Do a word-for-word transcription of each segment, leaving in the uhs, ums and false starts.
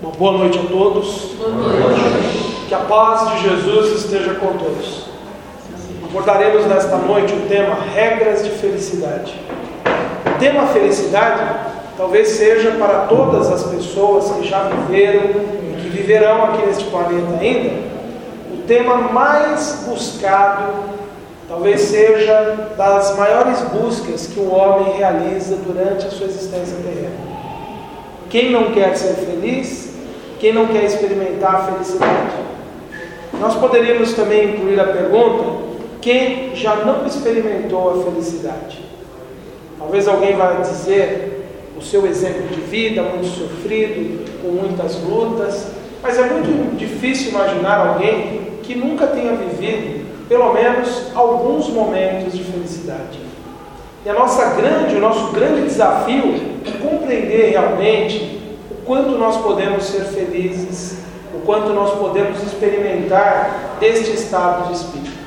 Uma boa noite a todos. Boa noite. Que a paz de Jesus esteja com todos. Abordaremos nesta noite o tema regras de felicidade. O tema felicidade talvez seja para todas as pessoas que já viveram e que viverão aqui neste planeta ainda, o tema mais buscado, talvez seja das maiores buscas que o homem realiza durante a sua existência terrena. Quem não quer ser feliz? Quem não quer experimentar a felicidade? Nós poderíamos também incluir a pergunta: quem já não experimentou a felicidade? Talvez alguém vai dizer o seu exemplo de vida, muito sofrido, com muitas lutas, mas é muito difícil imaginar alguém que nunca tenha vivido pelo menos alguns momentos de felicidade. E a nossa grande, o nosso grande desafio é compreender realmente o quanto nós podemos ser felizes, o quanto nós podemos experimentar deste estado de espírito.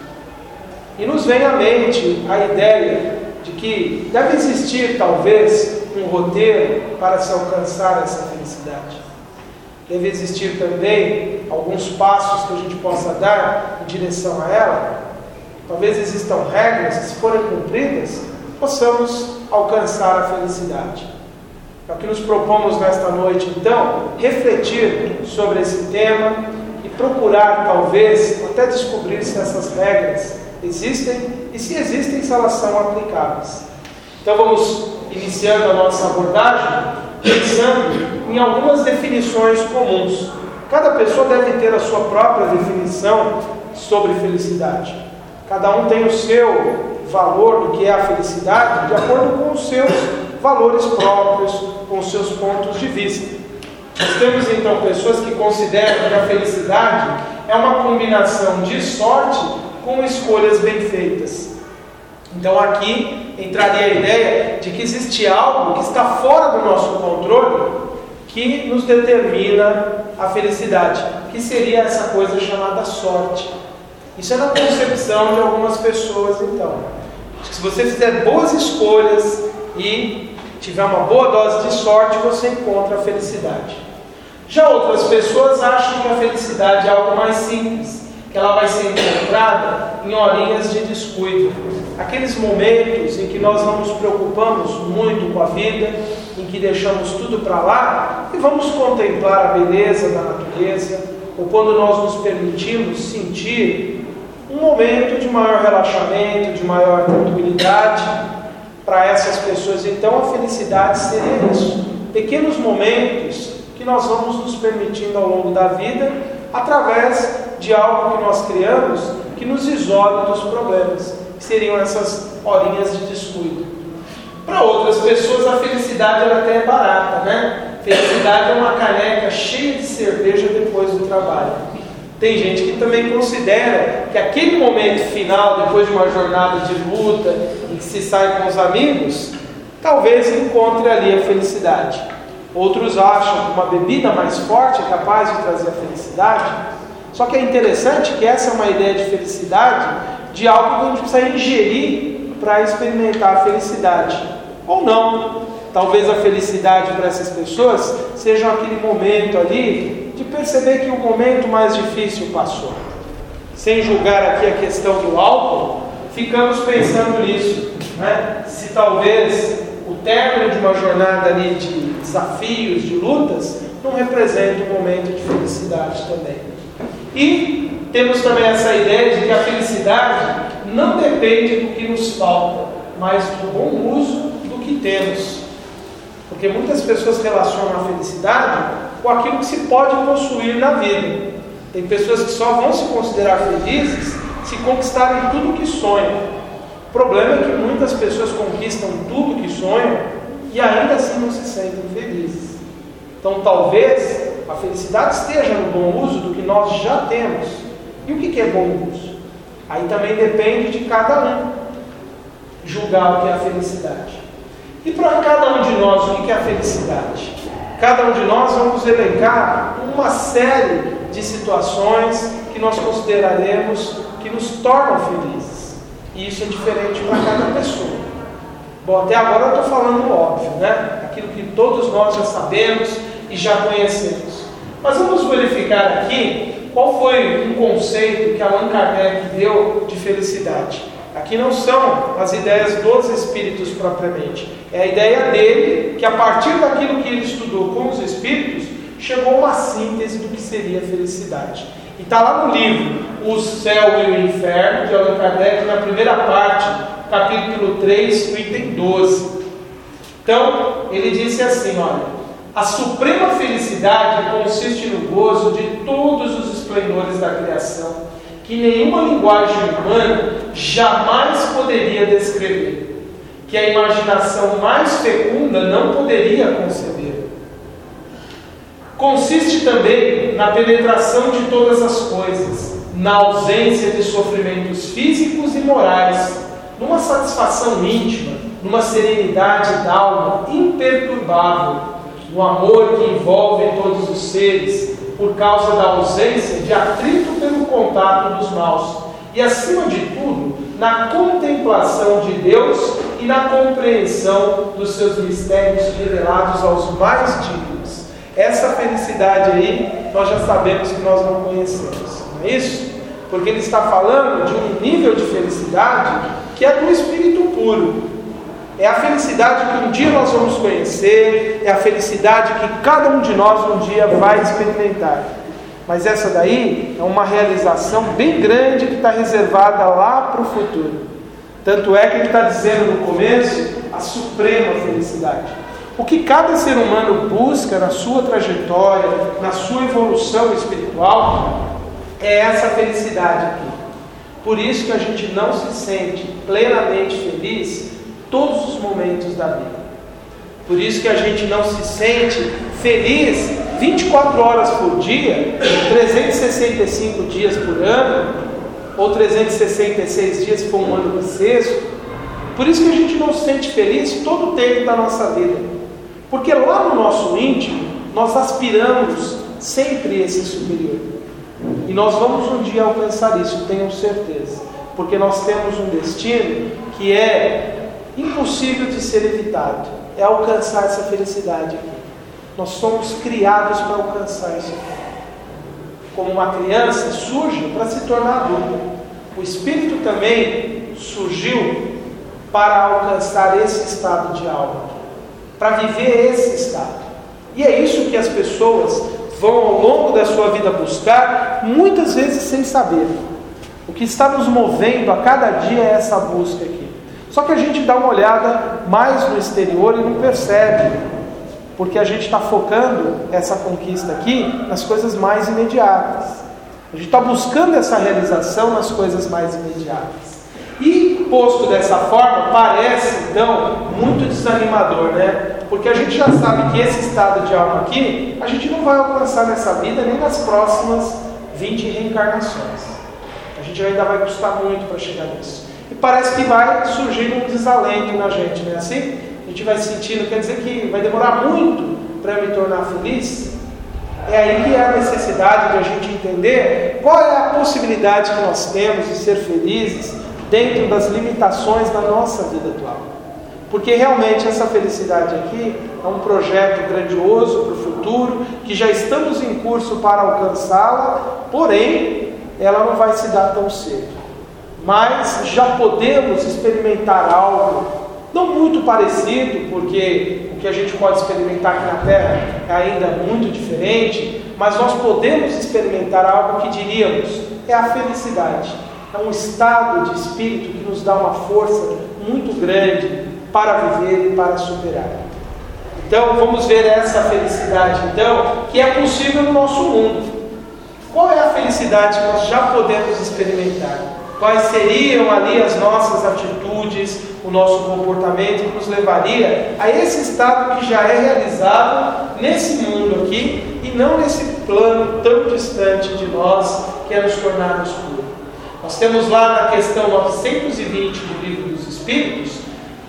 E nos vem à mente a ideia de que deve existir talvez um roteiro para se alcançar essa felicidade. Deve existir também alguns passos que a gente possa dar em direção a ela. Talvez existam regras que, se forem cumpridas, possamos alcançar a felicidade. É o que nos propomos nesta noite, então, refletir sobre esse tema e procurar, talvez, até descobrir se essas regras existem e, se existem, se elas são aplicáveis. Então vamos iniciando a nossa abordagem pensando em algumas definições comuns. Cada pessoa deve ter a sua própria definição sobre felicidade. Cada um tem o seu valor do que é a felicidade de acordo com os seus valores próprios, com os seus pontos de vista. Nós temos então pessoas que consideram que a felicidade é uma combinação de sorte com escolhas bem feitas. Então aqui entraria a ideia de que existe algo que está fora do nosso controle que nos determina a felicidade, que seria essa coisa chamada sorte. Isso é na concepção de algumas pessoas, então. Se você fizer boas escolhas e tiver uma boa dose de sorte, você encontra a felicidade. Já outras pessoas acham que a felicidade é algo mais simples, que ela vai ser encontrada em horinhas de descuido. Aqueles momentos em que nós não nos preocupamos muito com a vida, em que deixamos tudo para lá e vamos contemplar a beleza da natureza, ou quando nós nos permitimos sentir um momento de maior relaxamento, de maior tranquilidade. Para essas pessoas, então, a felicidade seria isso. Pequenos momentos que nós vamos nos permitindo ao longo da vida, através de algo que nós criamos, que nos isole dos problemas, que seriam essas horinhas de descuido. Para outras pessoas, a felicidade ela até é barata, né? Felicidade é uma caneca cheia de cerveja depois do trabalho. Tem gente que também considera que aquele momento final, depois de uma jornada de luta, em que se sai com os amigos, talvez encontre ali a felicidade. Outros acham que uma bebida mais forte é capaz de trazer a felicidade. Só que é interessante que essa é uma ideia de felicidade, de algo que a gente precisa ingerir para experimentar a felicidade. Ou não. Talvez a felicidade para essas pessoas seja aquele momento ali de perceber que o momento mais difícil passou. Sem julgar aqui a questão do álcool, ficamos pensando nisso, né? Se talvez o término de uma jornada ali de desafios, de lutas, não representa um momento de felicidade também. E temos também essa ideia de que a felicidade não depende do que nos falta, mas do bom uso do que temos. Porque muitas pessoas relacionam a felicidade com aquilo que se pode possuir na vida. Tem pessoas que só vão se considerar felizes se conquistarem tudo que sonham. O problema é que muitas pessoas conquistam tudo que sonham e ainda assim não se sentem felizes. Então talvez a felicidade esteja no bom uso do que nós já temos. E o que é bom uso? Aí também depende de cada um julgar o que é a felicidade. E para cada um de nós, o que é a felicidade? Cada um de nós vamos elencar uma série de situações que nós consideraremos que nos tornam felizes. E isso é diferente para cada pessoa. Bom, até agora eu estou falando óbvio, né? Aquilo que todos nós já sabemos e já conhecemos. Mas vamos verificar aqui qual foi um conceito que Allan Kardec deu de felicidade. Aqui não são as ideias dos espíritos propriamente, é a ideia dele que, a partir daquilo que ele estudou com os espíritos, chegou a uma síntese do que seria felicidade. E está lá no livro O Céu e o Inferno, de Allan Kardec, na primeira parte, capítulo três, no item doze. Então, ele disse assim, olha: a suprema felicidade consiste no gozo de todos os esplendores da criação, que nenhuma linguagem humana jamais poderia descrever, que a imaginação mais fecunda não poderia conceber. Consiste também na penetração de todas as coisas, na ausência de sofrimentos físicos e morais, numa satisfação íntima, numa serenidade d'alma imperturbável, no amor que envolve todos os seres, por causa da ausência de atrito pelo contato dos maus, e acima de tudo, na contemplação de Deus e na compreensão dos seus mistérios revelados aos mais dignos. Essa felicidade aí, nós já sabemos que nós não conhecemos, não é isso? Porque ele está falando de um nível de felicidade que é do espírito puro. É a felicidade que um dia nós vamos conhecer, é a felicidade que cada um de nós um dia vai experimentar. Mas essa daí é uma realização bem grande que está reservada lá para o futuro. Tanto é que ele está dizendo no começo a suprema felicidade. O que cada ser humano busca na sua trajetória, na sua evolução espiritual, é essa felicidade aqui. Por isso que a gente não se sente plenamente feliz todos os momentos da vida. Por isso que a gente não se sente feliz vinte e quatro horas por dia, trezentos e sessenta e cinco dias por ano, ou trezentos e sessenta e seis dias se for um ano bissexto. Por isso que a gente não se sente feliz todo o tempo da nossa vida. Porque lá no nosso íntimo, nós aspiramos sempre esse superior. E nós vamos um dia alcançar isso, tenho certeza. Porque nós temos um destino que é impossível de ser evitado, é alcançar essa felicidade aqui. Nós somos criados para alcançar isso aqui. Como uma criança surge para se tornar adulto, o Espírito também surgiu para alcançar esse estado de alma, para viver esse estado. E é isso que as pessoas vão ao longo da sua vida buscar, muitas vezes sem saber. O que está nos movendo a cada dia é essa busca aqui. Só que a gente dá uma olhada mais no exterior e não percebe, porque a gente está focando essa conquista aqui nas coisas mais imediatas. A gente está buscando essa realização nas coisas mais imediatas. E, posto dessa forma, parece, então, muito desanimador, né? Porque a gente já sabe que esse estado de alma aqui, a gente não vai alcançar nessa vida nem nas próximas vinte reencarnações. A gente ainda vai custar muito para chegar nisso. E parece que vai surgir um desalento na gente, não é assim? A gente vai sentindo, quer dizer que vai demorar muito para eu me tornar feliz? É aí que é a necessidade de a gente entender qual é a possibilidade que nós temos de ser felizes dentro das limitações da nossa vida atual. Porque realmente essa felicidade aqui é um projeto grandioso para o futuro, que já estamos em curso para alcançá-la, porém, ela não vai se dar tão cedo. Mas já podemos experimentar algo, não muito parecido, porque o que a gente pode experimentar aqui na Terra é ainda muito diferente, mas nós podemos experimentar algo que diríamos é a felicidade. É um estado de espírito que nos dá uma força muito grande para viver e para superar. Então vamos ver essa felicidade então, que é possível no nosso mundo. Qual é a felicidade que nós já podemos experimentar? Quais seriam ali as nossas atitudes, o nosso comportamento que nos levaria a esse estado que já é realizado nesse mundo aqui e não nesse plano tão distante de nós que é nos tornarmos puros? Nós temos lá na questão novecentos e vinte do Livro dos Espíritos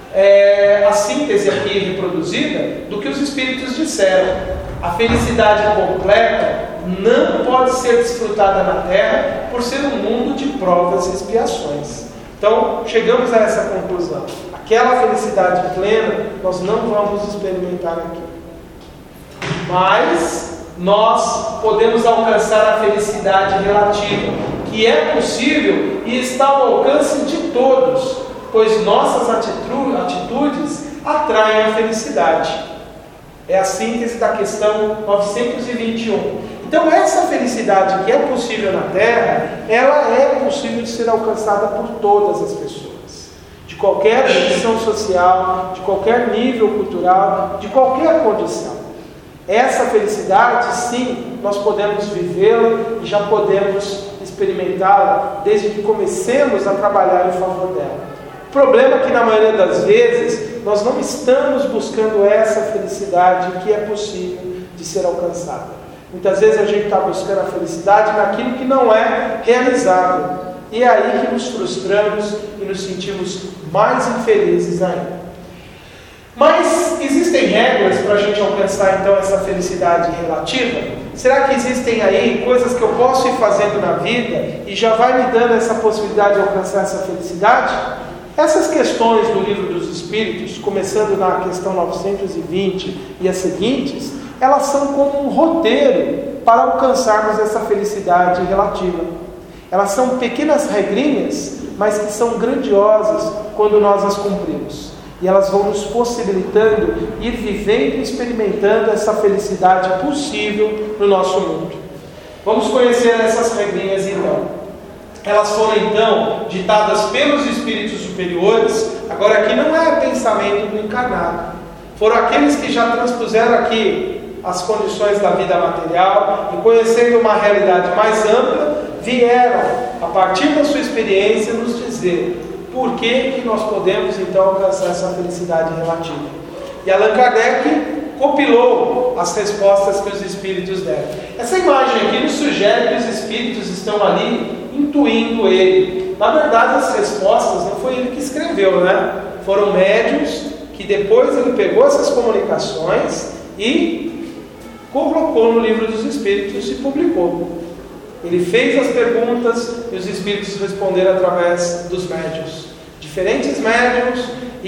é, a síntese aqui reproduzida do que os Espíritos disseram. A felicidade completa não pode ser desfrutada na Terra por ser um mundo de provas e expiações. Então, chegamos a essa conclusão. Aquela felicidade plena nós não vamos experimentar aqui. Mas nós podemos alcançar a felicidade relativa, que é possível e está ao alcance de todos, pois nossas atitudes atraem a felicidade. É a síntese da questão novecentos e vinte e um. Então essa felicidade que é possível na Terra, ela é possível de ser alcançada por todas as pessoas, de qualquer condição social, de qualquer nível cultural, de qualquer condição. Essa felicidade, sim, nós podemos vivê-la e já podemos experimentá-la desde que comecemos a trabalhar em favor dela. O problema é que na maioria das vezes nós não estamos buscando essa felicidade que é possível de ser alcançada. Muitas vezes a gente está buscando a felicidade naquilo que não é realizável. E é aí que nos frustramos e nos sentimos mais infelizes ainda. Mas existem regras para a gente alcançar então essa felicidade relativa? Será que existem aí coisas que eu posso ir fazendo na vida e já vai me dando essa possibilidade de alcançar essa felicidade? Essas questões do Livro dos Espíritos, começando na questão novecentos e vinte e as seguintes, elas são como um roteiro para alcançarmos essa felicidade relativa. Elas são pequenas regrinhas, mas que são grandiosas quando nós as cumprimos. E elas vão nos possibilitando ir vivendo e experimentando essa felicidade possível no nosso mundo. Vamos conhecer essas regrinhas então. Elas foram então ditadas pelos espíritos superiores. Agora aqui não é pensamento do encarnado. Foram aqueles que já transpuseram aqui as condições da vida material e conhecendo uma realidade mais ampla, vieram, a partir da sua experiência, nos dizer por que que nós podemos então alcançar essa felicidade relativa. E Allan Kardec compilou as respostas que os espíritos deram. Essa imagem aqui nos sugere que os espíritos estão ali intuindo ele. Na verdade, as respostas não foi ele que escreveu, né? Foram médiuns que depois ele pegou essas comunicações e colocou no Livro dos Espíritos e publicou. Ele fez as perguntas e os espíritos responderam através dos médiuns. Diferentes médiuns,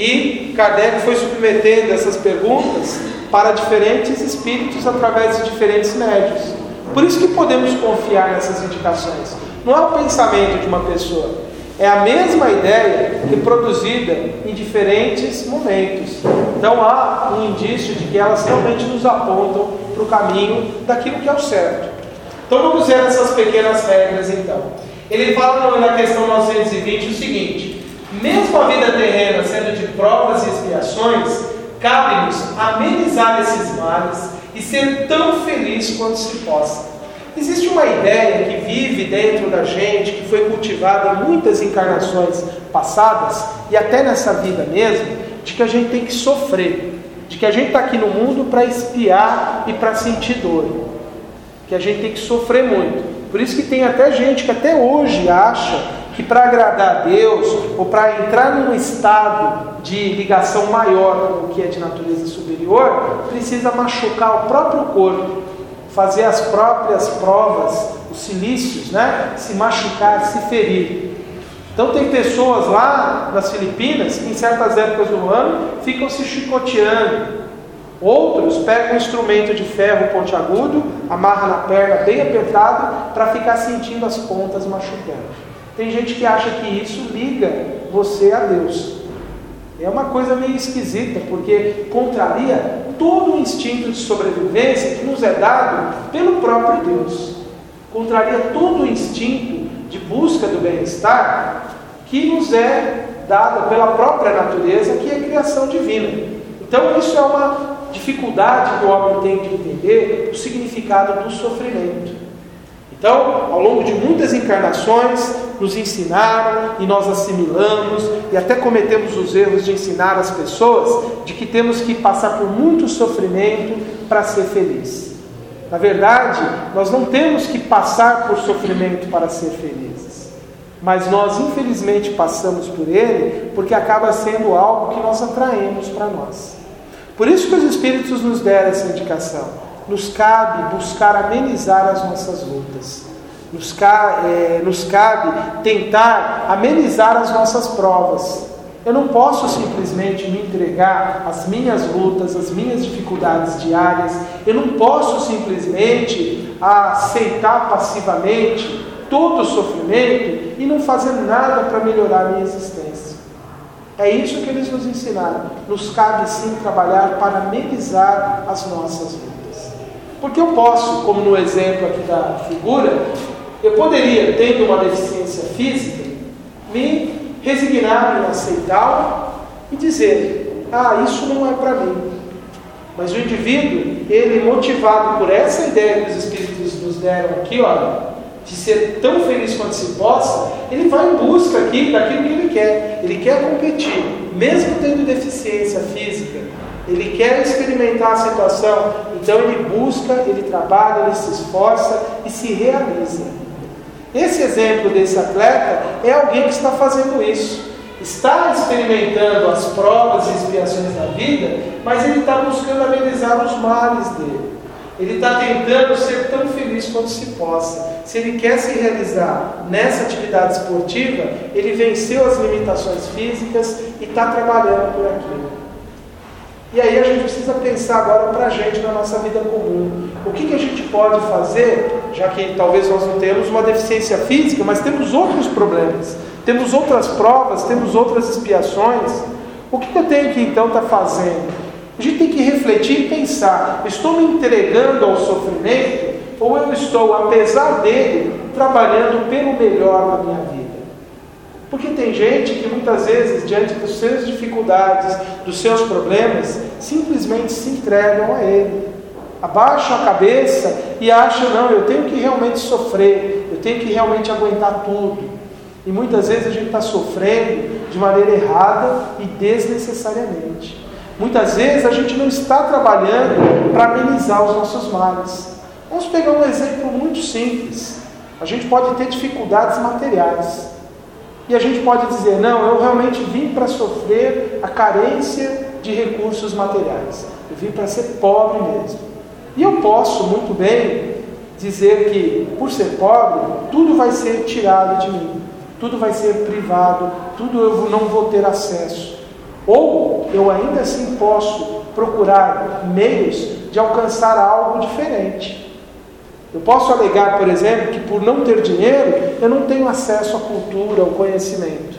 e Kardec foi submetendo essas perguntas para diferentes espíritos através de diferentes médiuns. Por isso que podemos confiar nessas indicações. Não é o pensamento de uma pessoa, é a mesma ideia reproduzida em diferentes momentos. Então há um indício de que elas realmente nos apontam para o caminho daquilo que é o certo. Então vamos ver essas pequenas regras então. Ele fala na questão novecentos e vinte o seguinte: mesmo a vida terrena sendo de provas e expiações, cabe-nos amenizar esses males e ser tão feliz quanto se possa. Existe uma ideia que vive dentro da gente, que foi cultivada em muitas encarnações passadas, e até nessa vida mesmo, de que a gente tem que sofrer, de que a gente está aqui no mundo para expiar e para sentir dor, que a gente tem que sofrer muito. Por isso que tem até gente que até hoje acha que para agradar a Deus, ou para entrar num estado de ligação maior com o que é de natureza superior, precisa machucar o próprio corpo, fazer as próprias provas, os cilícios, né? Se machucar, se ferir. Então tem pessoas lá nas Filipinas que em certas épocas do ano ficam se chicoteando. Outros pegam um instrumento de ferro pontiagudo, amarra na perna bem apertado para ficar sentindo as pontas machucando. Tem gente que acha que isso liga você a Deus. É uma coisa meio esquisita, porque contraria todo o instinto de sobrevivência que nos é dado pelo próprio Deus. Contraria todo o instinto de busca do bem-estar que nos é dado pela própria natureza, que é a criação divina. Então isso é uma dificuldade que o homem tem de entender o significado do sofrimento. Então, ao longo de muitas encarnações, nos ensinaram e nós assimilamos e até cometemos os erros de ensinar as pessoas de que temos que passar por muito sofrimento para ser feliz. Na verdade, nós não temos que passar por sofrimento para ser felizes, mas nós infelizmente passamos por ele porque acaba sendo algo que nós atraemos para nós. Por isso que os Espíritos nos deram essa indicação. Nos cabe buscar amenizar as nossas lutas. Nos, ca, é, nos cabe tentar amenizar as nossas provas. Eu não posso simplesmente me entregar às minhas lutas, às minhas dificuldades diárias. Eu não posso simplesmente aceitar passivamente todo o sofrimento e não fazer nada para melhorar a minha existência. É isso que eles nos ensinaram. Nos cabe sim trabalhar para amenizar as nossas lutas. Porque eu posso, como no exemplo aqui da figura, eu poderia, tendo uma deficiência física, me resignar em aceitá-lo e dizer: ah, isso não é para mim. Mas o indivíduo, ele motivado por essa ideia que os Espíritos nos deram aqui, olha, de ser tão feliz quanto se possa, ele vai em busca aqui daquilo que ele quer. Ele quer competir, mesmo tendo deficiência física. Ele quer experimentar a situação, então ele busca, ele trabalha, ele se esforça e se realiza. Esse exemplo desse atleta é alguém que está fazendo isso. Está experimentando as provas e expiações da vida, mas ele está buscando amenizar os males dele. Ele está tentando ser tão feliz quanto se possa. Se ele quer se realizar nessa atividade esportiva, ele venceu as limitações físicas e está trabalhando por aquilo. E aí a gente precisa pensar agora para a gente na nossa vida comum. O que, que a gente pode fazer, já que talvez nós não tenhamos uma deficiência física, mas temos outros problemas, temos outras provas, temos outras expiações. O que, que eu tenho que então estar fazendo? A gente tem que refletir e pensar: estou me entregando ao sofrimento ou eu estou, apesar dele, trabalhando pelo melhor na minha vida? Porque tem gente que muitas vezes, diante das suas dificuldades, dos seus problemas, simplesmente se entregam a ele. Abaixam a cabeça e acham: não, eu tenho que realmente sofrer, eu tenho que realmente aguentar tudo. E muitas vezes a gente está sofrendo de maneira errada e desnecessariamente. Muitas vezes a gente não está trabalhando para amenizar os nossos males. Vamos pegar um exemplo muito simples. A gente pode ter dificuldades materiais. E a gente pode dizer: não, eu realmente vim para sofrer a carência de recursos materiais. Eu vim para ser pobre mesmo. E eu posso muito bem dizer que, por ser pobre, tudo vai ser tirado de mim. Tudo vai ser privado. Tudo eu não vou ter acesso. Ou eu ainda assim posso procurar meios de alcançar algo diferente. Eu posso alegar, por exemplo, que por não ter dinheiro, eu não tenho acesso à cultura, ao conhecimento.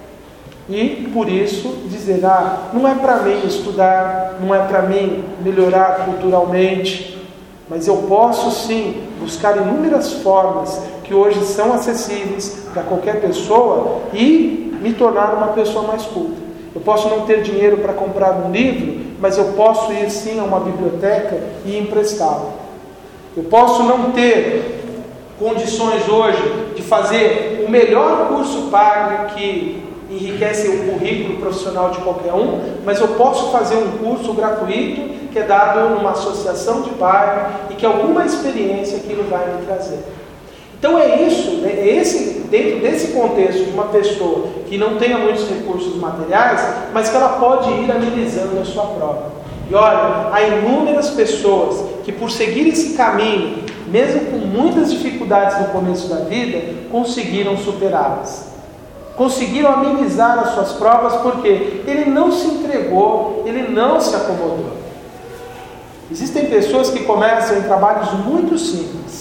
E, por isso, dizer: ah, não é para mim estudar, não é para mim melhorar culturalmente, mas eu posso sim buscar inúmeras formas que hoje são acessíveis para qualquer pessoa e me tornar uma pessoa mais culta. Eu posso não ter dinheiro para comprar um livro, mas eu posso ir sim a uma biblioteca e emprestá-lo. Eu posso não ter condições hoje de fazer o melhor curso pago que enriquece o currículo profissional de qualquer um, mas eu posso fazer um curso gratuito que é dado numa associação de bairro e que alguma experiência aquilo vai me trazer. Então é isso, é esse, dentro desse contexto de uma pessoa que não tenha muitos recursos materiais, mas que ela pode ir amenizando a sua prova. E olha, há inúmeras pessoas que, por seguir esse caminho, mesmo com muitas dificuldades no começo da vida, conseguiram superá-las. Conseguiram amenizar as suas provas porque ele não se entregou, ele não se acomodou. Existem pessoas que começam em trabalhos muito simples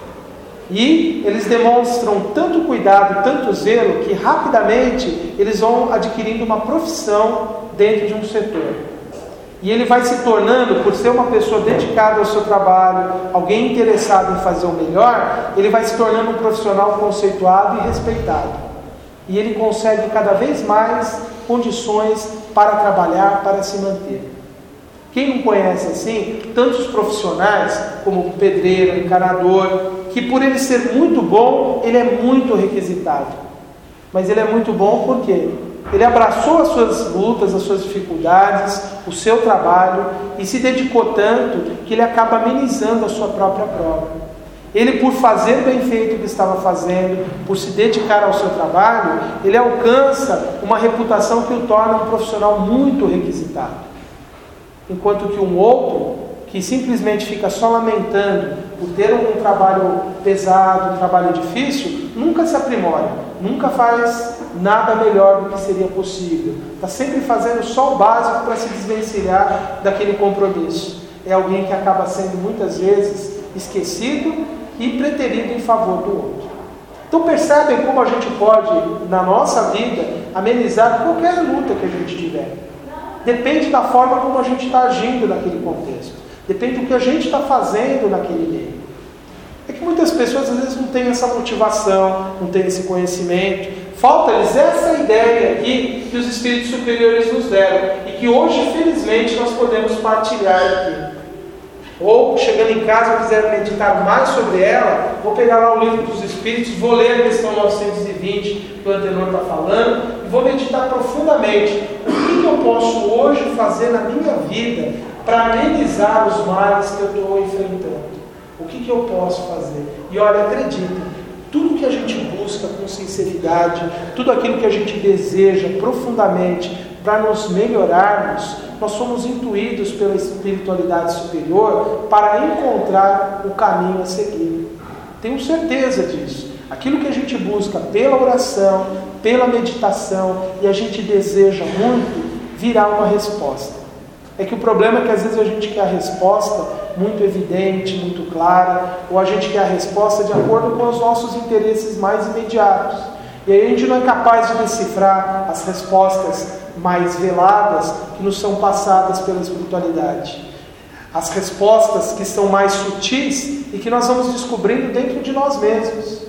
e eles demonstram tanto cuidado, tanto zelo, que rapidamente eles vão adquirindo uma profissão dentro de um setor. E ele vai se tornando, por ser uma pessoa dedicada ao seu trabalho, alguém interessado em fazer o melhor, ele vai se tornando um profissional conceituado e respeitado. E ele consegue cada vez mais condições para trabalhar, para se manter. Quem não conhece assim, tantos profissionais como o pedreiro, encanador, que por ele ser muito bom, ele é muito requisitado. Mas ele é muito bom porque ele abraçou as suas lutas, as suas dificuldades, o seu trabalho e se dedicou tanto que ele acaba amenizando a sua própria prova. Ele, por fazer bem feito o que estava fazendo, por se dedicar ao seu trabalho, ele alcança uma reputação que o torna um profissional muito requisitado. Enquanto que um outro, que simplesmente fica só lamentando por ter um trabalho pesado, um trabalho difícil, nunca se aprimora, nunca faz nada melhor do que seria possível. Está sempre fazendo só o básico para se desvencilhar daquele compromisso. É alguém que acaba sendo muitas vezes esquecido e preterido em favor do outro. Então percebem como a gente pode, na nossa vida, amenizar qualquer luta que a gente tiver. Depende da forma como a gente está agindo naquele contexto. Depende do que a gente está fazendo naquele meio. É que muitas pessoas às vezes não têm essa motivação, não têm esse conhecimento. Falta-lhes essa ideia aqui que os espíritos superiores nos deram e que hoje, felizmente, nós podemos partilhar aqui. Ou, chegando em casa, eu quiser meditar mais sobre ela, vou pegar lá o livro dos Espíritos, vou ler a questão novecentos e vinte que o Antenor está falando, e vou meditar profundamente. O que, que eu posso hoje fazer na minha vida para amenizar os males que eu estou enfrentando? O que, que eu posso fazer? E olha, acreditem, tudo que a gente busca com sinceridade, tudo aquilo que a gente deseja profundamente para nos melhorarmos, nós somos intuídos pela espiritualidade superior para encontrar o caminho a seguir. Tenho certeza disso. Aquilo que a gente busca pela oração, pela meditação, e a gente deseja muito, virá uma resposta. É que o problema é que às vezes a gente quer a resposta muito evidente, muito clara, ou a gente quer a resposta de acordo com os nossos interesses mais imediatos. E aí a gente não é capaz de decifrar as respostas mais veladas que nos são passadas pela espiritualidade. As respostas que são mais sutis e que nós vamos descobrindo dentro de nós mesmos.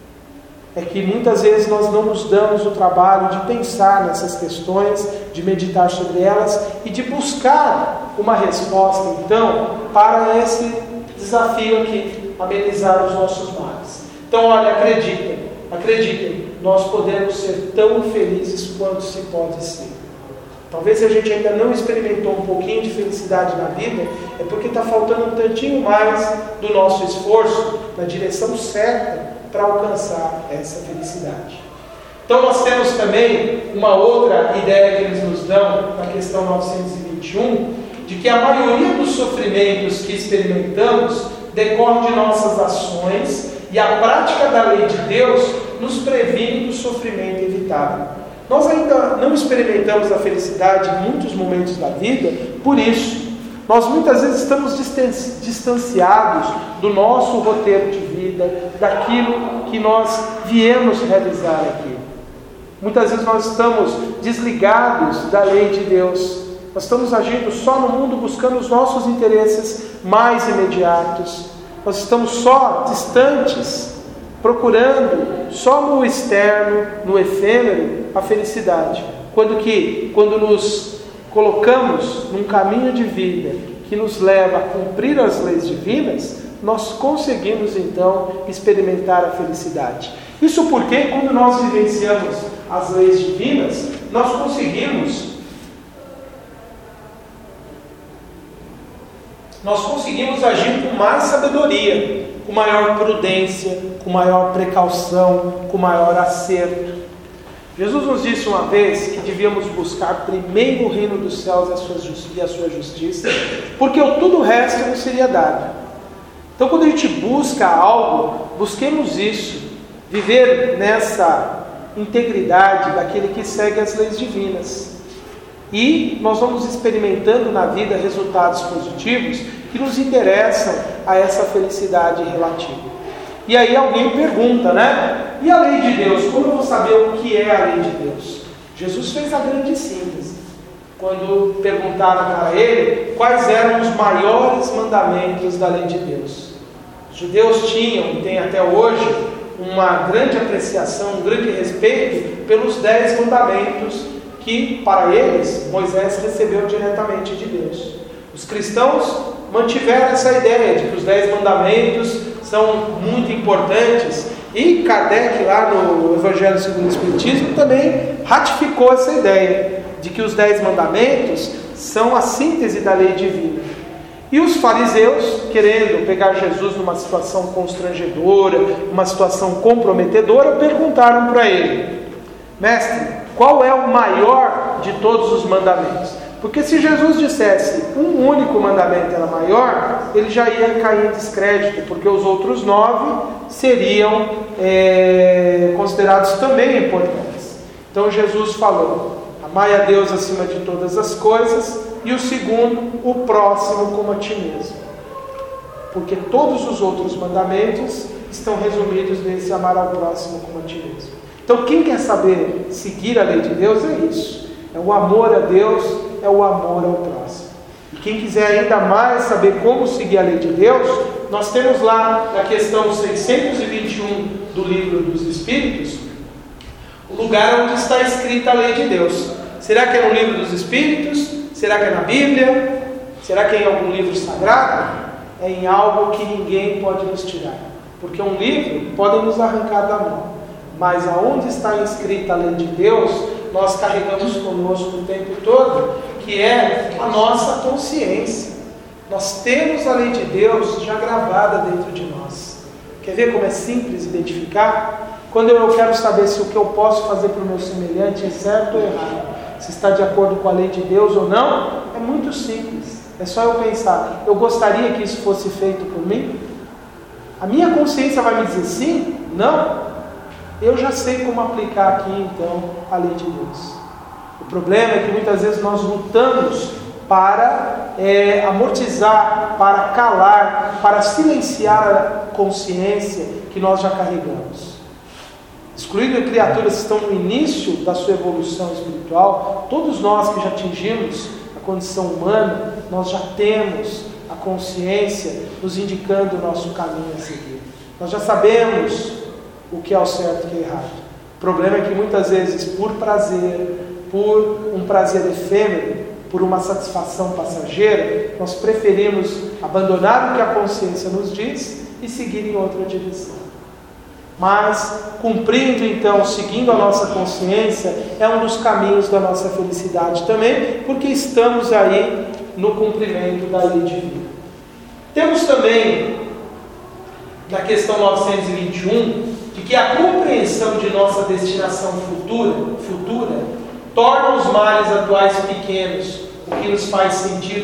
É que muitas vezes nós não nos damos o trabalho de pensar nessas questões, de meditar sobre elas e de buscar uma resposta, então, para esse desafio aqui, amenizar os nossos males. Então, olha, acreditem, acreditem, nós podemos ser tão felizes quanto se pode ser. Talvez a gente ainda não experimentou um pouquinho de felicidade na vida, é porque está faltando um tantinho mais do nosso esforço na direção certa para alcançar essa felicidade. Então nós temos também uma outra ideia que eles nos dão na questão novecentos e vinte e um, de que a maioria dos sofrimentos que experimentamos decorre de nossas ações e a prática da lei de Deus nos previne do sofrimento evitável. Nós ainda não experimentamos a felicidade em muitos momentos da vida, por isso, nós muitas vezes estamos distanciados do nosso roteiro de vida, daquilo que nós viemos realizar aqui. Muitas vezes nós estamos desligados da lei de Deus. Nós estamos agindo só no mundo buscando os nossos interesses mais imediatos. Nós estamos só distantes, procurando só no externo, no efêmero, a felicidade. Quando que, quando nos colocamos num caminho de vida que nos leva a cumprir as leis divinas, nós conseguimos então experimentar a felicidade. Isso porque quando nós vivenciamos as leis divinas, nós conseguimos nós conseguimos agir com mais sabedoria, com maior prudência, com maior precaução, com maior acerto. Jesus nos disse uma vez que devíamos buscar primeiro o reino dos céus e a sua, e a sua justiça, porque o tudo o resto nos seria dado. Então, quando a gente busca algo, busquemos isso, viver nessa integridade daquele que segue as leis divinas. E nós vamos experimentando na vida resultados positivos que nos interessam a essa felicidade relativa. E aí alguém pergunta, né? E a lei de Deus? Como eu vou saber o que é a lei de Deus? Jesus fez a grande síntese. Quando perguntaram para ele quais eram os maiores mandamentos da lei de Deus. Os judeus tinham, e têm até hoje, uma grande apreciação, um grande respeito pelos dez mandamentos que, para eles, Moisés recebeu diretamente de Deus. Os cristãos mantiveram essa ideia de que os dez mandamentos são muito importantes, e Kardec, lá no Evangelho segundo o Espiritismo, também ratificou essa ideia de que os dez mandamentos são a síntese da lei divina. E os fariseus, querendo pegar Jesus numa situação constrangedora, uma situação comprometedora, perguntaram para ele: mestre, qual é o maior de todos os mandamentos? Porque se Jesus dissesse um único mandamento era maior, ele já ia cair em descrédito, porque os outros nove seriam é, considerados também importantes. Então Jesus falou: amai a Deus acima de todas as coisas, e o segundo, o próximo como a ti mesmo. Porque todos os outros mandamentos estão resumidos nesse amar ao próximo como a ti mesmo. Então quem quer saber seguir a lei de Deus é isso. É o amor a Deus, é o amor ao próximo. E quem quiser ainda mais saber como seguir a lei de Deus, nós temos lá na questão seiscentos e vinte e um do Livro dos Espíritos, o lugar onde está escrita a lei de Deus. Será que é no Livro dos Espíritos? Será que é na Bíblia? Será que é em algum livro sagrado? É em algo que ninguém pode nos tirar. Porque um livro pode nos arrancar da mão. Mas aonde está escrita a lei de Deus, nós carregamos conosco o tempo todo, que é a nossa consciência. Nós temos a lei de Deus já gravada dentro de nós. Quer ver como é simples identificar? Quando eu quero saber se o que eu posso fazer para o meu semelhante é certo ou errado, se está de acordo com a lei de Deus ou não, é muito simples. É só eu pensar: eu gostaria que isso fosse feito por mim? A minha consciência vai me dizer sim? Não? Eu já sei como aplicar aqui então a lei de Deus. O problema é que muitas vezes nós lutamos para é, amortizar, para calar, para silenciar a consciência que nós já carregamos. Excluindo criaturas que estão no início da sua evolução espiritual, todos nós que já atingimos a condição humana, nós já temos a consciência nos indicando o nosso caminho a seguir. Nós já sabemos o que é o certo e o que é errado. O problema é que muitas vezes, por prazer, por um prazer efêmero, por uma satisfação passageira, nós preferimos abandonar o que a consciência nos diz e seguir em outra direção. Mas, cumprindo então, seguindo a nossa consciência, é um dos caminhos da nossa felicidade também, porque estamos aí no cumprimento da lei divina. Temos também, na questão novecentos e vinte e um, de que a compreensão de nossa destinação futura, futura torna os males atuais pequenos, o que nos faz sentir,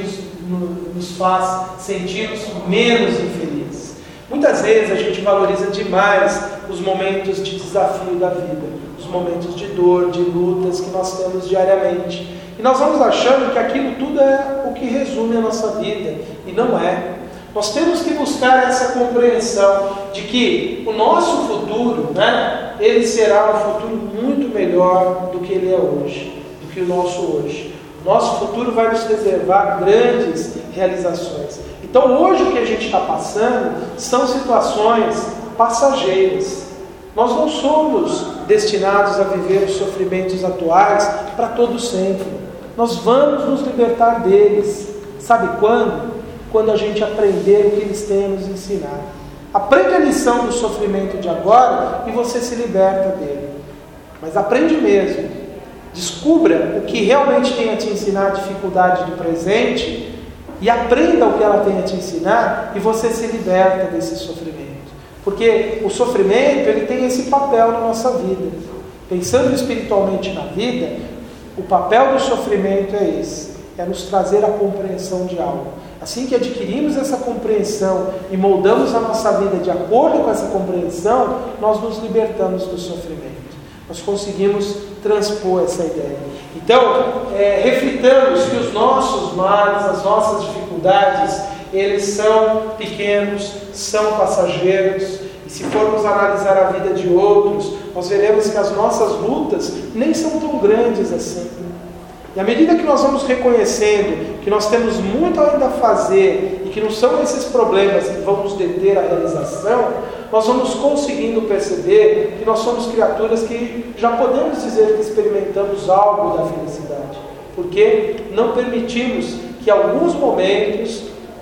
nos faz sentir menos infelizes. Muitas vezes a gente valoriza demais os momentos de desafio da vida, os momentos de dor, de lutas que nós temos diariamente. E nós vamos achando que aquilo tudo é o que resume a nossa vida, e não é. Nós temos que buscar essa compreensão de que o nosso futuro, né, ele será um futuro muito melhor do que ele é hoje, do que o nosso hoje. O nosso futuro vai nos reservar grandes realizações. Então hoje o que a gente está passando são situações passageiras. Nós não somos destinados a viver os sofrimentos atuais para todo sempre. Nós vamos nos libertar deles. Sabe quando? Quando a gente aprender o que eles têm a nos ensinar. Aprende a lição do sofrimento de agora e você se liberta dele. Mas aprende mesmo. Descubra o que realmente tem a te ensinar a dificuldade do presente e aprenda o que ela tem a te ensinar e você se liberta desse sofrimento. Porque o sofrimento, ele tem esse papel na nossa vida. Pensando espiritualmente na vida, o papel do sofrimento é esse. É nos trazer a compreensão de algo. Assim que adquirimos essa compreensão e moldamos a nossa vida de acordo com essa compreensão, nós nos libertamos do sofrimento. Nós conseguimos transpor essa ideia. Então, é, reflitamos que os nossos males, as nossas dificuldades, eles são pequenos, são passageiros. E se formos analisar a vida de outros, nós veremos que as nossas lutas nem são tão grandes assim. E à medida que nós vamos reconhecendo que nós temos muito ainda a fazer e que não são esses problemas que vão nos deter a realização, nós vamos conseguindo perceber que nós somos criaturas que já podemos dizer que experimentamos algo da felicidade, porque não permitimos que alguns momentos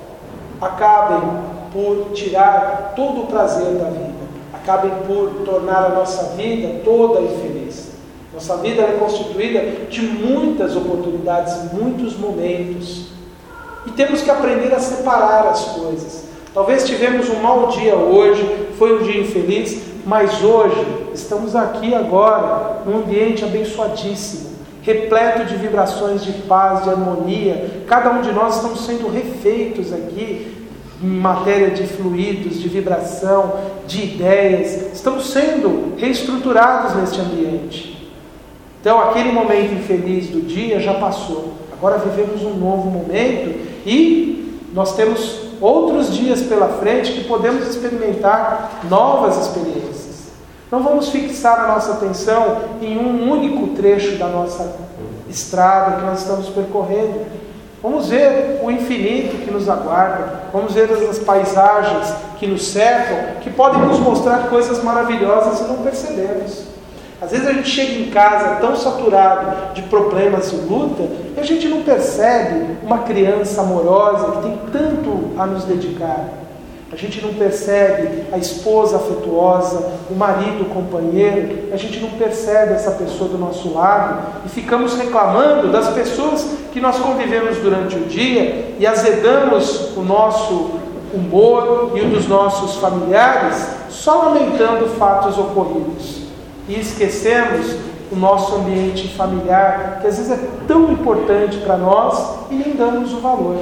acabem por tirar todo o prazer da vida, acabem por tornar a nossa vida toda infeliz. Nossa vida é constituída de muitas oportunidades, muitos momentos. E temos que aprender a separar as coisas. Talvez tivemos um mau dia hoje, foi um dia infeliz, mas hoje estamos aqui agora, num ambiente abençoadíssimo, repleto de vibrações de paz, de harmonia. Cada um de nós estamos sendo refeitos aqui em matéria de fluidos, de vibração, de ideias. Estamos sendo reestruturados neste ambiente. Então aquele momento infeliz do dia já passou. Agora vivemos um novo momento e nós temos outros dias pela frente que podemos experimentar novas experiências. Não vamos fixar a nossa atenção em um único trecho da nossa estrada que nós estamos percorrendo. Vamos ver o infinito que nos aguarda, vamos ver as paisagens que nos cercam, que podem nos mostrar coisas maravilhosas e não percebemos. Às vezes a gente chega em casa tão saturado de problemas e luta, e a gente não percebe uma criança amorosa que tem tanto a nos dedicar. A gente não percebe a esposa afetuosa, o marido companheiro, a gente não percebe essa pessoa do nosso lado e ficamos reclamando das pessoas que nós convivemos durante o dia e azedamos o nosso humor e o dos nossos familiares só lamentando fatos ocorridos. E esquecemos o nosso ambiente familiar, que às vezes é tão importante para nós e nem damos o valor.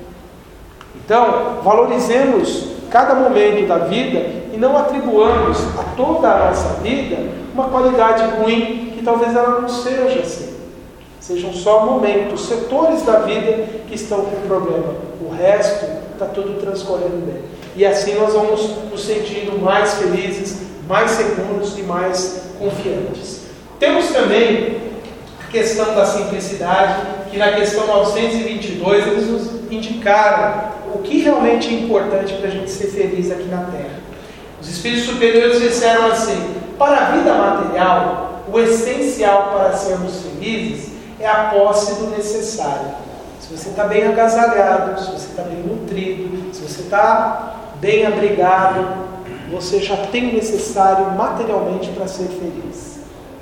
Então, valorizemos cada momento da vida e não atribuamos a toda a nossa vida uma qualidade ruim, que talvez ela não seja assim. Sejam só momentos, setores da vida que estão com problema. O resto está tudo transcorrendo bem. E assim nós vamos nos sentindo mais felizes, mais seguros e mais confiantes. Temos também a questão da simplicidade, que na questão novecentos e vinte e dois eles nos indicaram o que realmente é importante para a gente ser feliz aqui na Terra. Os Espíritos Superiores disseram assim: para a vida material, o essencial para sermos felizes é a posse do necessário. Se você está bem agasalhado, se você está bem nutrido, se você está bem abrigado, você já tem o necessário materialmente para ser feliz.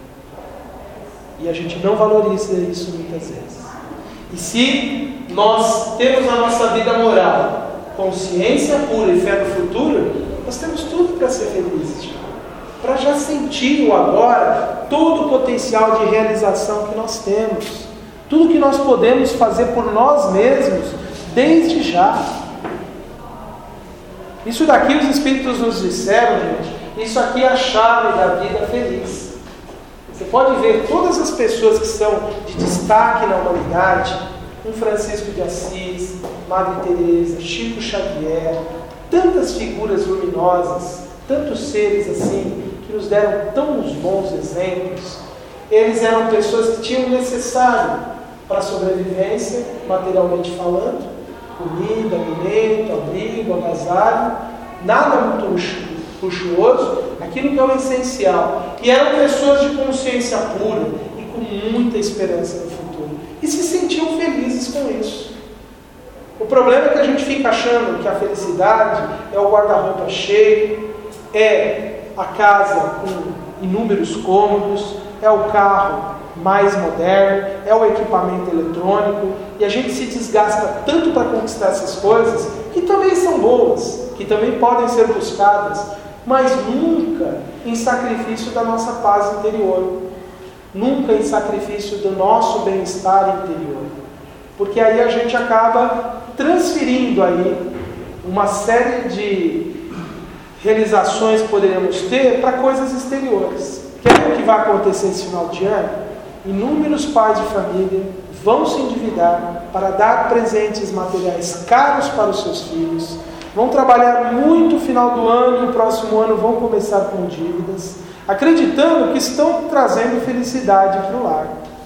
E a gente não valoriza isso muitas vezes. E se nós temos na nossa vida moral consciência pura e fé no futuro, nós temos tudo para ser felizes, para já sentir o agora, todo o potencial de realização que nós temos, tudo que nós podemos fazer por nós mesmos, desde já. Isso daqui os Espíritos nos disseram, gente, isso aqui é a chave da vida feliz. Você pode ver todas as pessoas que são de destaque na humanidade, um Francisco de Assis, Madre Teresa, Chico Xavier, tantas figuras luminosas, tantos seres assim, que nos deram tão bons exemplos. Eles eram pessoas que tinham o necessário para a sobrevivência, materialmente falando, comida, alimento, abrigo, agasalho, nada muito luxuoso, aquilo que é o essencial. E eram pessoas de consciência pura e com muita esperança no futuro. E se sentiam felizes com isso. O problema é que a gente fica achando que a felicidade é o guarda-roupa cheio, é a casa com inúmeros cômodos, é o carro mais moderno, é o equipamento eletrônico, e a gente se desgasta tanto para conquistar essas coisas, que também são boas, que também podem ser buscadas, mas nunca em sacrifício da nossa paz interior, nunca em sacrifício do nosso bem-estar interior, porque aí a gente acaba transferindo aí uma série de realizações que poderíamos ter para coisas exteriores. Quer ver o que vai acontecer esse final de ano? Inúmeros pais de família vão se endividar para dar presentes materiais caros para os seus filhos, vão trabalhar muito no final do ano e no próximo ano vão começar com dívidas, acreditando que estão trazendo felicidade para o lar.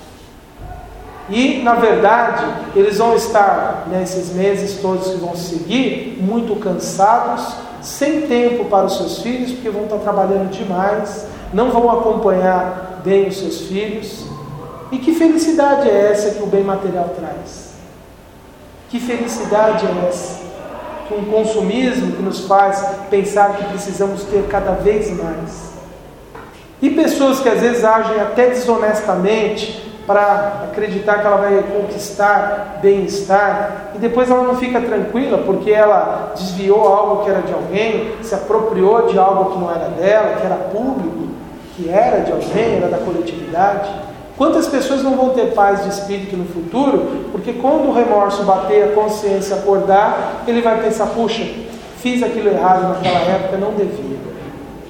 E, na verdade, eles vão estar, nesses meses todos que vão seguir, muito cansados, sem tempo para os seus filhos, porque vão estar trabalhando demais, não vão acompanhar bem os seus filhos. E que felicidade é essa que o bem material traz? Que felicidade é essa? Que um consumismo que nos faz pensar que precisamos ter cada vez mais. E pessoas que às vezes agem até desonestamente para acreditar que ela vai conquistar bem-estar e depois ela não fica tranquila porque ela desviou algo que era de alguém, se apropriou de algo que não era dela, que era público, que era de alguém, era da coletividade. Quantas pessoas não vão ter paz de espírito no futuro, porque quando o remorso bater, a consciência acordar, ele vai pensar, puxa, fiz aquilo errado naquela época, não devia.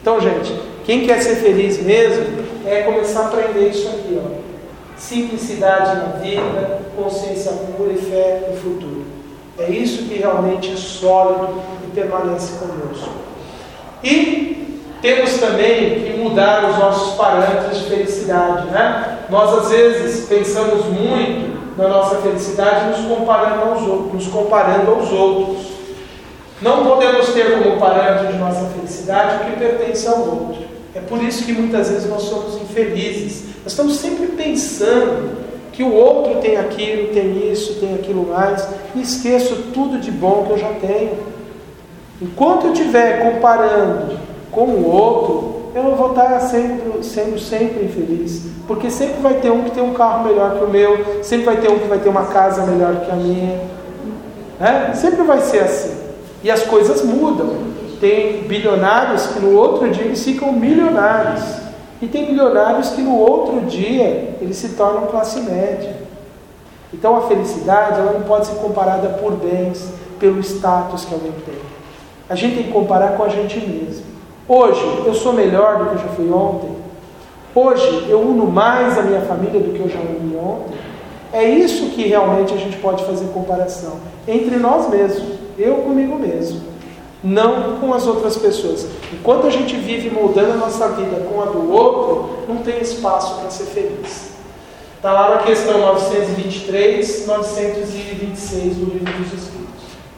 Então, gente, quem quer ser feliz mesmo é começar a aprender isso aqui, ó. Simplicidade na vida, consciência pura e fé no futuro. É isso que realmente é sólido e permanece conosco. E temos também que mudar os nossos parâmetros de felicidade, né? Nós às vezes pensamos muito na nossa felicidade nos comparando aos outros, nos comparando aos outros. Não podemos ter como parâmetro de nossa felicidade o que pertence ao outro. É por isso que muitas vezes nós somos infelizes. Nós estamos sempre pensando que o outro tem aquilo, tem isso, tem aquilo mais, e esqueço tudo de bom que eu já tenho. Enquanto eu estiver comparando com o outro, eu não vou estar sendo, sendo sempre infeliz, porque sempre vai ter um que tem um carro melhor que o meu, sempre vai ter um que vai ter uma casa melhor que a minha, né? Sempre vai ser assim, e as coisas mudam. Tem bilionários que no outro dia eles ficam milionários, e tem milionários que no outro dia eles se tornam classe média. Então a felicidade ela não pode ser comparada por bens, pelo status que alguém tem. A gente tem que comparar com a gente mesmo. Hoje eu sou melhor do que eu já fui ontem. Hoje eu uno mais a minha família do que eu já uni ontem. É isso que realmente a gente pode fazer comparação entre nós mesmos, eu comigo mesmo, não com as outras pessoas. Enquanto a gente vive moldando a nossa vida com a do outro, não tem espaço para ser feliz. Está lá na questão novecentos e vinte e três, novecentos e vinte e seis do Livro dos Espíritos.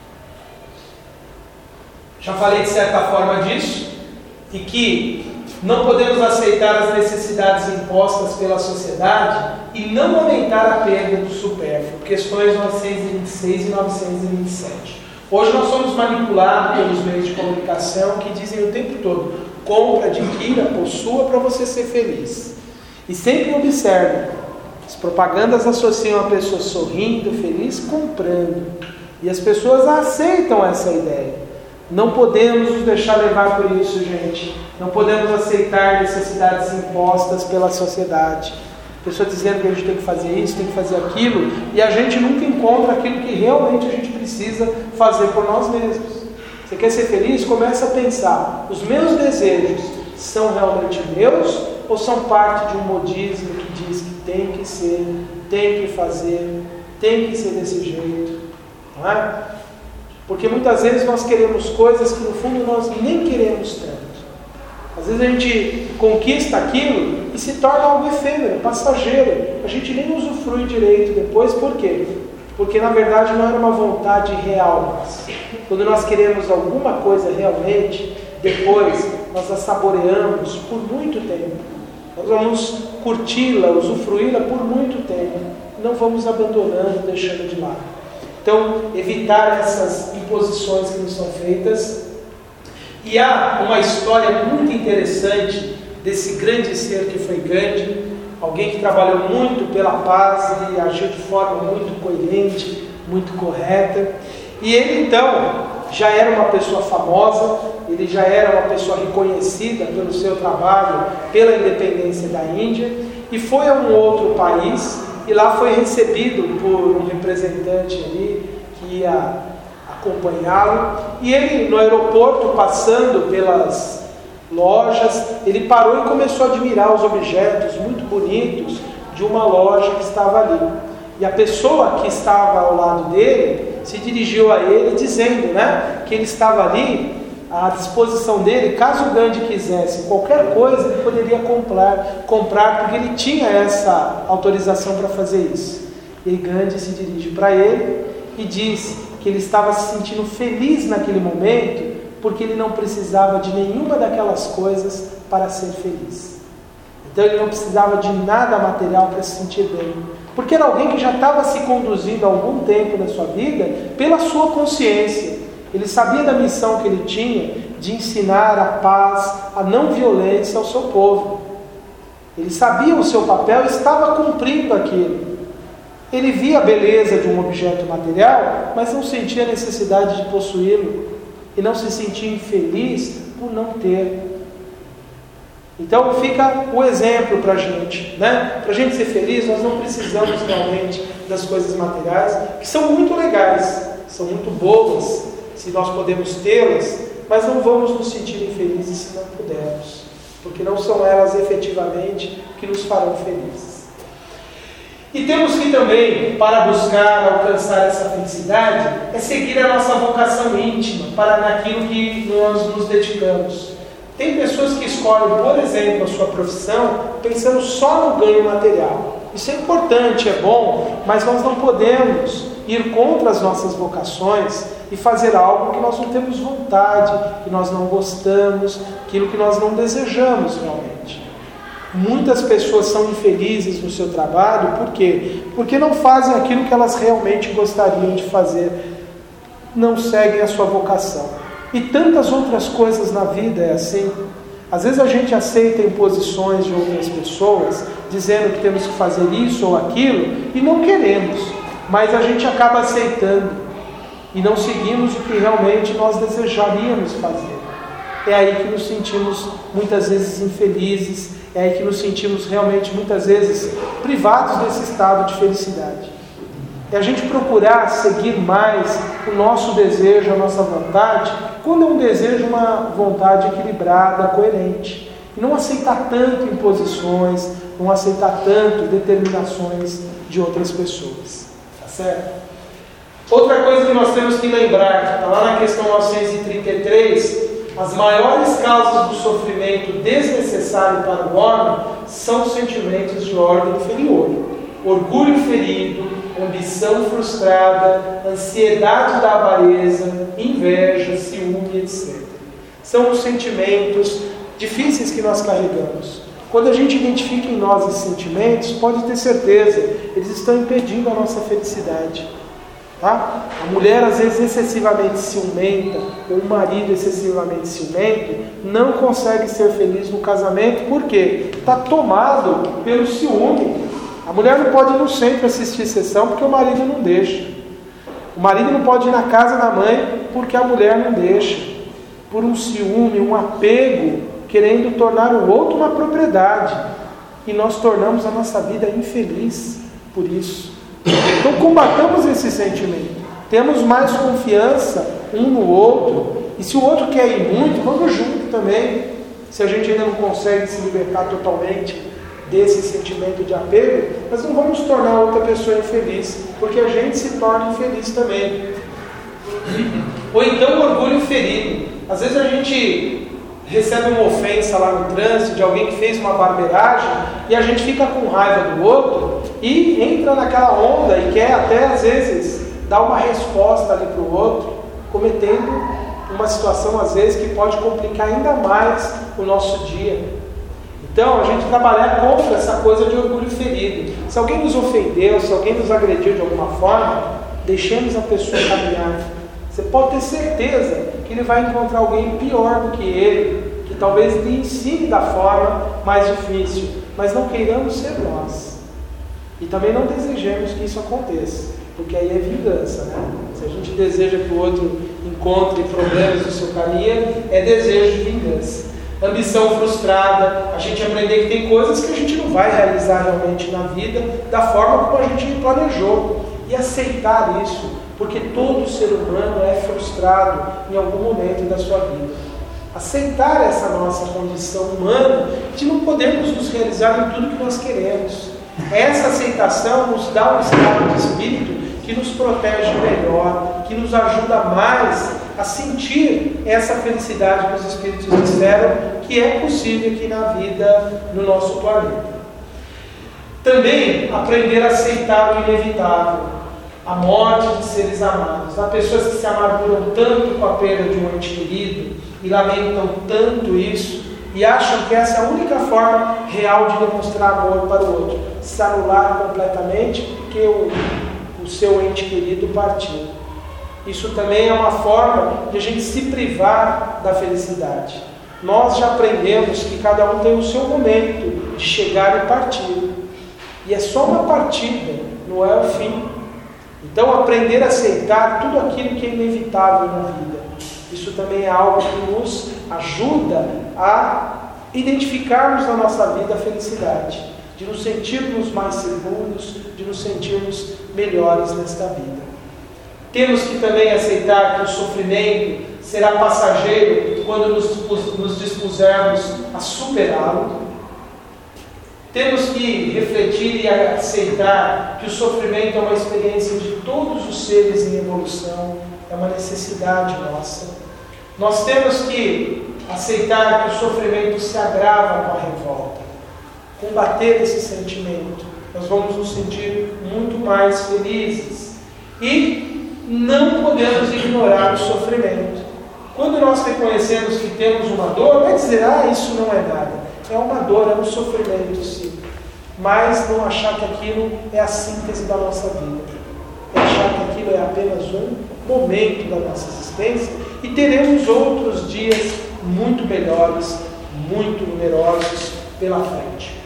Já falei de certa forma disso, e que não podemos aceitar as necessidades impostas pela sociedade e não aumentar a perda do supérfluo. Questões novecentos e vinte e seis e novecentos e vinte e sete. Hoje nós somos manipulados pelos meios de comunicação que dizem o tempo todo: compra, adquira, possua para você ser feliz. E sempre observe, as propagandas associam a pessoa sorrindo, feliz, comprando. E as pessoas aceitam essa ideia. Não podemos nos deixar levar por isso, gente. Não podemos aceitar necessidades impostas pela sociedade. Pessoas dizendo que a gente tem que fazer isso, tem que fazer aquilo, e a gente nunca encontra aquilo que realmente a gente precisa fazer por nós mesmos. Você quer ser feliz? Comece a pensar: os meus desejos são realmente meus ou são parte de um modismo que diz que tem que ser, tem que fazer, tem que ser desse jeito? Não é? Porque muitas vezes nós queremos coisas que no fundo nós nem queremos tanto. Às vezes a gente conquista aquilo e se torna algo efêmero, passageiro. A gente nem usufrui direito depois. Por quê? Porque na verdade não era uma vontade real. Quando nós queremos alguma coisa realmente, depois nós a saboreamos por muito tempo. Nós vamos curti-la, usufruí-la por muito tempo. Não vamos abandonando, deixando de lado. Então, evitar essas imposições que nos são feitas. E há uma história muito interessante desse grande ser que foi Gandhi, alguém que trabalhou muito pela paz e agiu de forma muito coerente, muito correta. E ele então já era uma pessoa famosa, ele já era uma pessoa reconhecida pelo seu trabalho, pela independência da Índia, e foi a um outro país, e lá foi recebido por um representante ali que ia acompanhá-lo, e ele no aeroporto, passando pelas lojas, ele parou e começou a admirar os objetos muito bonitos de uma loja que estava ali. E a pessoa que estava ao lado dele se dirigiu a ele dizendo, né, que ele estava ali à disposição dele, caso o Gandhi quisesse qualquer coisa, ele poderia comprar, comprar porque ele tinha essa autorização para fazer isso. E Gandhi se dirige para ele e diz que ele estava se sentindo feliz naquele momento porque ele não precisava de nenhuma daquelas coisas para ser feliz. Então ele não precisava de nada material para se sentir bem, porque era alguém que já estava se conduzindo há algum tempo na sua vida pela sua consciência. Ele sabia da missão que ele tinha de ensinar a paz, a não violência ao seu povo. Ele sabia o seu papel e estava cumprindo aquilo. Ele via a beleza de um objeto material, mas não sentia a necessidade de possuí-lo. E não se sentia infeliz por não ter. Então fica o exemplo para a gente, né? Para a gente ser feliz, nós não precisamos realmente das coisas materiais, que são muito legais, são muito boas, se nós podemos tê-las, mas não vamos nos sentir infelizes se não pudermos. porque não são elas efetivamente que nos farão felizes. E temos que também, para buscar alcançar essa felicidade, é seguir a nossa vocação íntima para naquilo que nós nos dedicamos. Tem pessoas que escolhem, por exemplo, a sua profissão pensando só no ganho material. Isso é importante, é bom, mas nós não podemos ir contra as nossas vocações e fazer algo que nós não temos vontade, que nós não gostamos, aquilo que nós não desejamos realmente. Muitas pessoas são infelizes no seu trabalho, por quê? Porque não fazem aquilo que elas realmente gostariam de fazer, não seguem a sua vocação. E tantas outras coisas na vida é assim. Às vezes a gente aceita imposições de outras pessoas, dizendo que temos que fazer isso ou aquilo, e não queremos, mas a gente acaba aceitando, e não seguimos o que realmente nós desejaríamos fazer. É aí que nos sentimos muitas vezes infelizes, é aí que nos sentimos realmente muitas vezes privados desse estado de felicidade. É a gente procurar seguir mais o nosso desejo, a nossa vontade, quando é um desejo, uma vontade equilibrada, coerente. E não aceitar tanto imposições, não aceitar tanto determinações de outras pessoas. Tá certo? Outra coisa que nós temos que lembrar, que está lá na questão novecentos e trinta e três, as maiores causas do sofrimento desnecessário para o homem são sentimentos de ordem inferior. Orgulho ferido, ambição frustrada, ansiedade da avareza, inveja, ciúme, etcétera. São os sentimentos difíceis que nós carregamos. Quando a gente identifica em nós esses sentimentos, pode ter certeza, eles estão impedindo a nossa felicidade. Tá? A mulher, às vezes, excessivamente ciumenta, ou o marido excessivamente ciumento, não consegue ser feliz no casamento, por quê? Está tomado pelo ciúme. A mulher não pode ir no centro assistir sessão porque o marido não deixa. O marido não pode ir na casa da mãe porque a mulher não deixa. Por um ciúme, um apego, querendo tornar o outro uma propriedade. E nós tornamos a nossa vida infeliz por isso. Então combatamos esse sentimento. Temos mais confiança um no outro. E se o outro quer ir muito, vamos junto também. Se a gente ainda não consegue se libertar totalmente desse sentimento de apego, nós não vamos tornar outra pessoa infeliz, porque a gente se torna infeliz também. Ou então orgulho ferido. Às vezes a gente recebe uma ofensa lá no trânsito de alguém que fez uma barbeiragem e a gente fica com raiva do outro e entra naquela onda e quer até às vezes dar uma resposta ali para o outro, cometendo uma situação às vezes que pode complicar ainda mais o nosso dia. Então, a gente trabalhar contra essa coisa de orgulho ferido. Se alguém nos ofendeu, se alguém nos agrediu de alguma forma, deixemos a pessoa caminhar. Você pode ter certeza que ele vai encontrar alguém pior do que ele, que talvez lhe ensine da forma mais difícil, mas não queiramos ser nós. E também não desejemos que isso aconteça, porque aí é vingança, né? Se a gente deseja que o outro encontre problemas no seu caminho, é desejo de vingança. Ambição frustrada, a gente aprender que tem coisas que a gente não vai realizar realmente na vida da forma como a gente planejou, e aceitar isso, porque todo ser humano é frustrado em algum momento da sua vida. Aceitar essa nossa condição humana de não podermos nos realizar em tudo que nós queremos. Essa aceitação nos dá um estado de espírito que nos protege melhor, que nos ajuda mais a sentir essa felicidade que os Espíritos disseram que é possível aqui na vida, no nosso planeta. Também aprender a aceitar o inevitável, a morte de seres amados. Há pessoas que se amarguram tanto com a perda de um ente querido e lamentam tanto isso e acham que essa é a única forma real de demonstrar amor para o outro, se anular completamente porque o, o seu ente querido partiu. Isso também é uma forma de a gente se privar da felicidade. Nós já aprendemos que cada um tem o seu momento de chegar e partir. E é só uma partida, não é o fim. Então aprender a aceitar tudo aquilo que é inevitável na vida. Isso também é algo que nos ajuda a identificarmos na nossa vida a felicidade. De nos sentirmos mais seguros, de nos sentirmos melhores nesta vida. Temos que também aceitar que o sofrimento será passageiro quando nos, nos dispusermos a superá-lo. Temos que refletir e aceitar que o sofrimento é uma experiência de todos os seres em evolução, é uma necessidade nossa. Nós temos que aceitar que o sofrimento se agrava com a revolta. Combater esse sentimento, nós vamos nos sentir muito mais felizes. E não podemos ignorar o sofrimento. Quando nós reconhecemos que temos uma dor, não é dizer, ah, isso não é nada. É uma dor, é um sofrimento, sim. Mas não achar que aquilo é a síntese da nossa vida. É achar que aquilo é apenas um momento da nossa existência e teremos outros dias muito melhores, muito numerosos pela frente.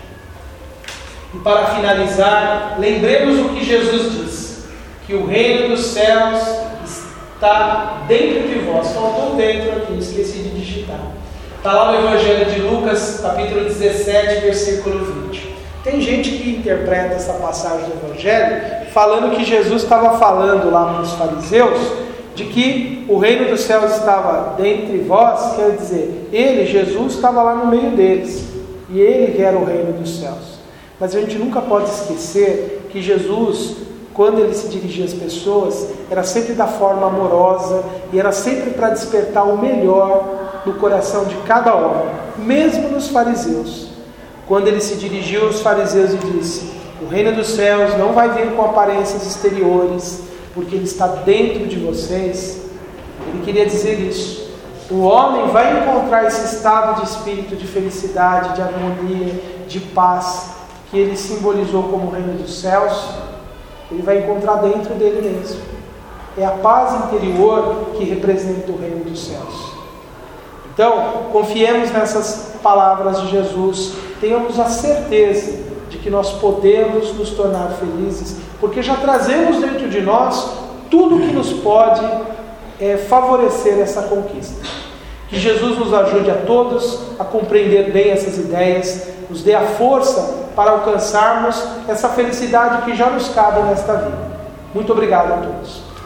E para finalizar, lembremos o que Jesus disse, que o reino dos céus está dentro de vós. Faltou dentro aqui, esqueci de digitar. Está lá no Evangelho de Lucas, capítulo dezessete, versículo vinte. Tem gente que interpreta essa passagem do Evangelho falando que Jesus estava falando lá para os fariseus de que o reino dos céus estava dentre vós, quer dizer, ele, Jesus, estava lá no meio deles, e ele que era o reino dos céus. Mas a gente nunca pode esquecer que Jesus, quando ele se dirigia às pessoas, era sempre da forma amorosa, e era sempre para despertar o melhor no coração de cada homem, mesmo nos fariseus. Quando ele se dirigiu aos fariseus e disse, o reino dos céus não vai vir com aparências exteriores, porque ele está dentro de vocês, ele queria dizer isso. O homem vai encontrar esse estado de espírito, de felicidade, de harmonia, de paz, que ele simbolizou como o reino dos céus, ele vai encontrar dentro dele mesmo. É a paz interior que representa o reino dos céus. Então, confiemos nessas palavras de Jesus, tenhamos a certeza de que nós podemos nos tornar felizes, porque já trazemos dentro de nós tudo que nos pode é, favorecer essa conquista. Que Jesus nos ajude a todos a compreender bem essas ideias, nos dê a força para alcançarmos essa felicidade que já nos cabe nesta vida. Muito obrigado a todos.